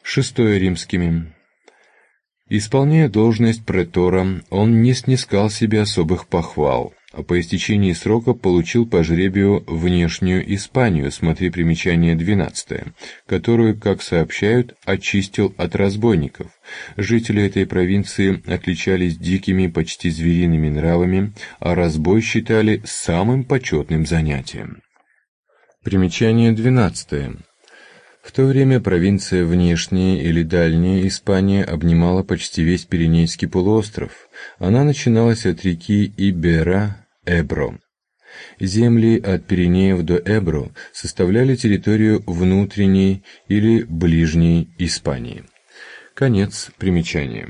Шестое римскими. Исполняя должность претора, он не снискал себе особых похвал, а по истечении срока получил по жребию внешнюю Испанию, смотри примечание 12, которую, как сообщают, очистил от разбойников. Жители этой провинции отличались дикими, почти звериными нравами, а разбой считали самым почетным занятием. Примечание 12. В то время провинция Внешняя или Дальняя Испания обнимала почти весь Пиренейский полуостров. Она начиналась от реки Ибера, Эбро. Земли от Пиренеев до Эбро составляли территорию внутренней или ближней Испании. Конец примечания.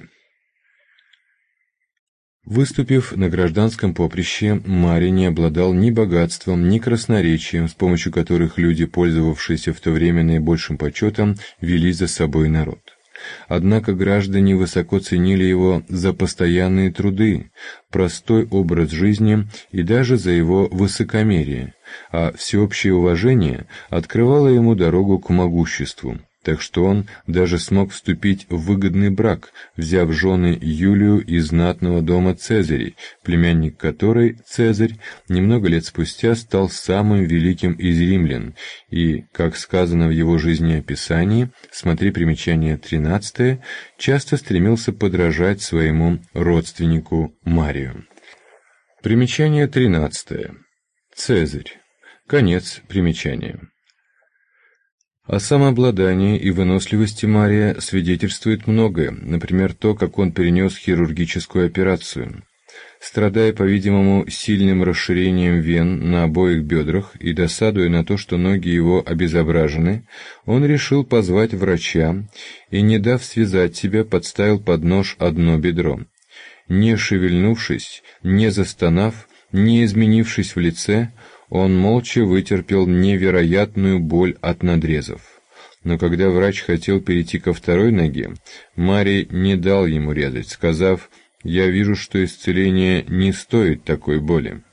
Выступив на гражданском поприще, Марий не обладал ни богатством, ни красноречием, с помощью которых люди, пользовавшиеся в то время наибольшим почетом, вели за собой народ. Однако граждане высоко ценили его за постоянные труды, простой образ жизни и даже за его высокомерие, а всеобщее уважение открывало ему дорогу к могуществу. Так что он даже смог вступить в выгодный брак, взяв жены Юлию из знатного дома Цезарей, племянник которой, Цезарь, немного лет спустя стал самым великим из римлян, и, как сказано в его жизнеописании, смотри примечание 13, часто стремился подражать своему родственнику Марию. Примечание 13. Цезарь. Конец примечания. О самообладании и выносливости Мария свидетельствует многое, например, то, как он перенес хирургическую операцию. Страдая, по-видимому, сильным расширением вен на обоих бедрах и досадуя на то, что ноги его обезображены, он решил позвать врача и, не дав связать себя, подставил под нож одно бедро. Не шевельнувшись, не застонав, не изменившись в лице, он молча вытерпел невероятную боль от надрезов. Но когда врач хотел перейти ко второй ноге, Марий не дал ему резать, сказав: «Я вижу, что исцеление не стоит такой боли».